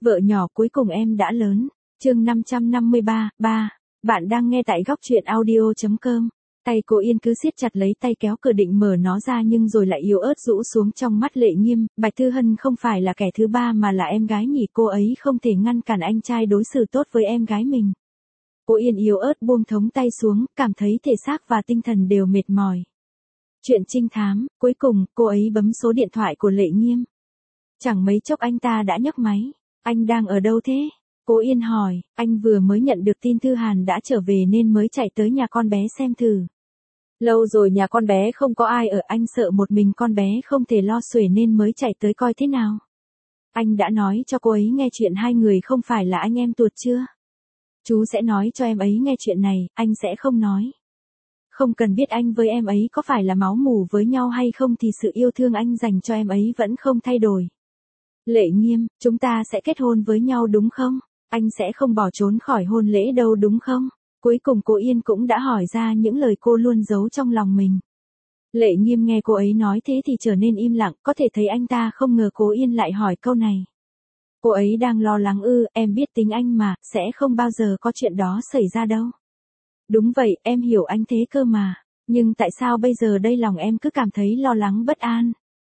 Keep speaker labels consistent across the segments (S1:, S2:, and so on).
S1: Vợ nhỏ cuối cùng em đã lớn. Chương 553, 3. Bạn đang nghe tại góc truyện audio.com. Tay cô Yên cứ siết chặt lấy tay kéo cửa định mở nó ra nhưng rồi lại yếu ớt rũ xuống trong mắt Lệ Nghiêm. Bạch Thư Hân không phải là kẻ thứ ba mà là em gái nhỉ, cô ấy không thể ngăn cản anh trai đối xử tốt với em gái mình. Cô Yên yếu ớt buông thống tay xuống, cảm thấy thể xác và tinh thần đều mệt mỏi. Chuyện trinh thám, cuối cùng, cô ấy bấm số điện thoại của Lệ Nghiêm. Chẳng mấy chốc anh ta đã nhấc máy. Anh đang ở đâu thế? Cô Yên hỏi, anh vừa mới nhận được tin Thư Hàn đã trở về nên mới chạy tới nhà con bé xem thử. Lâu rồi nhà con bé không có ai ở, anh sợ một mình con bé không thể lo xuể nên mới chạy tới coi thế nào. Anh đã nói cho cô ấy nghe chuyện hai người không phải là anh em tuột chưa? Chú sẽ nói cho em ấy nghe chuyện này, anh sẽ không nói. Không cần biết anh với em ấy có phải là máu mủ với nhau hay không thì sự yêu thương anh dành cho em ấy vẫn không thay đổi. Lệ Nghiêm, chúng ta sẽ kết hôn với nhau đúng không? Anh sẽ không bỏ trốn khỏi hôn lễ đâu đúng không? Cuối cùng cô Yên cũng đã hỏi ra những lời cô luôn giấu trong lòng mình. Lệ Nghiêm nghe cô ấy nói thế thì trở nên im lặng, có thể thấy anh ta không ngờ cô Yên lại hỏi câu này. Cô ấy đang lo lắng em biết tính anh mà, sẽ không bao giờ có chuyện đó xảy ra đâu. Đúng vậy, em hiểu anh thế cơ mà. Nhưng tại sao bây giờ đây lòng em cứ cảm thấy lo lắng bất an?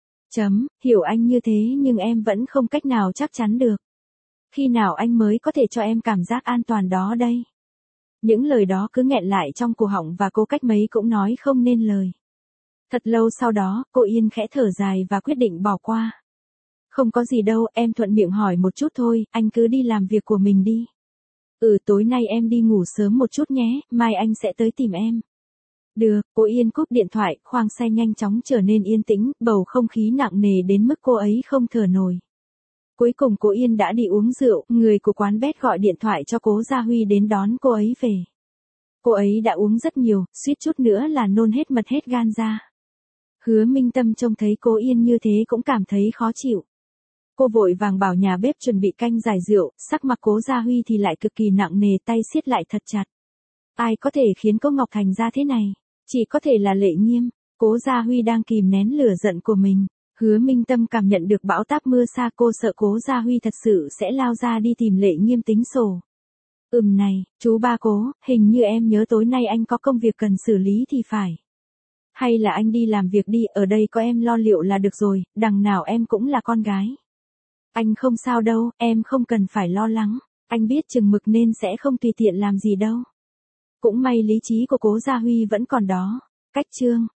S1: Hiểu anh như thế nhưng em vẫn không cách nào chắc chắn được. Khi nào anh mới có thể cho em cảm giác an toàn đó đây? Những lời đó cứ nghẹn lại trong cổ họng và cô cách mấy cũng nói không nên lời. Thật lâu sau đó, cô Yên khẽ thở dài và quyết định bỏ qua. Không có gì đâu, em thuận miệng hỏi một chút thôi, anh cứ đi làm việc của mình đi. Tối nay em đi ngủ sớm một chút nhé, mai anh sẽ tới tìm em. Được, cô Yên cúp điện thoại, khoang xe nhanh chóng trở nên yên tĩnh, bầu không khí nặng nề đến mức cô ấy không thở nổi. Cuối cùng cô Yên đã đi uống rượu, người của quán bar gọi điện thoại cho Cố Gia Huy đến đón cô ấy về. Cô ấy đã uống rất nhiều, suýt chút nữa là nôn hết mật hết gan ra. Hứa Minh Tâm trông thấy cô Yên như thế cũng cảm thấy khó chịu. Cô vội vàng bảo nhà bếp chuẩn bị canh giải rượu, sắc mặt Cố Gia Huy thì lại cực kỳ nặng nề, tay siết lại thật chặt. Ai có thể khiến cô Ngọc Thành ra thế này? Chỉ có thể là Lệ Nghiêm. Cố Gia Huy đang kìm nén lửa giận của mình. Hứa Minh Tâm cảm nhận được bão táp mưa xa, cô sợ Cố Gia Huy thật sự sẽ lao ra đi tìm Lệ Nghiêm tính sổ. Này, chú ba Cố, hình như em nhớ tối nay anh có công việc cần xử lý thì phải. Hay là anh đi làm việc đi, ở đây có em lo liệu là được rồi, đằng nào em cũng là con gái. Anh không sao đâu, em không cần phải lo lắng, anh biết chừng mực nên sẽ không tùy tiện làm gì đâu. Cũng may lý trí của Cố Gia Huy vẫn còn đó. Cách chương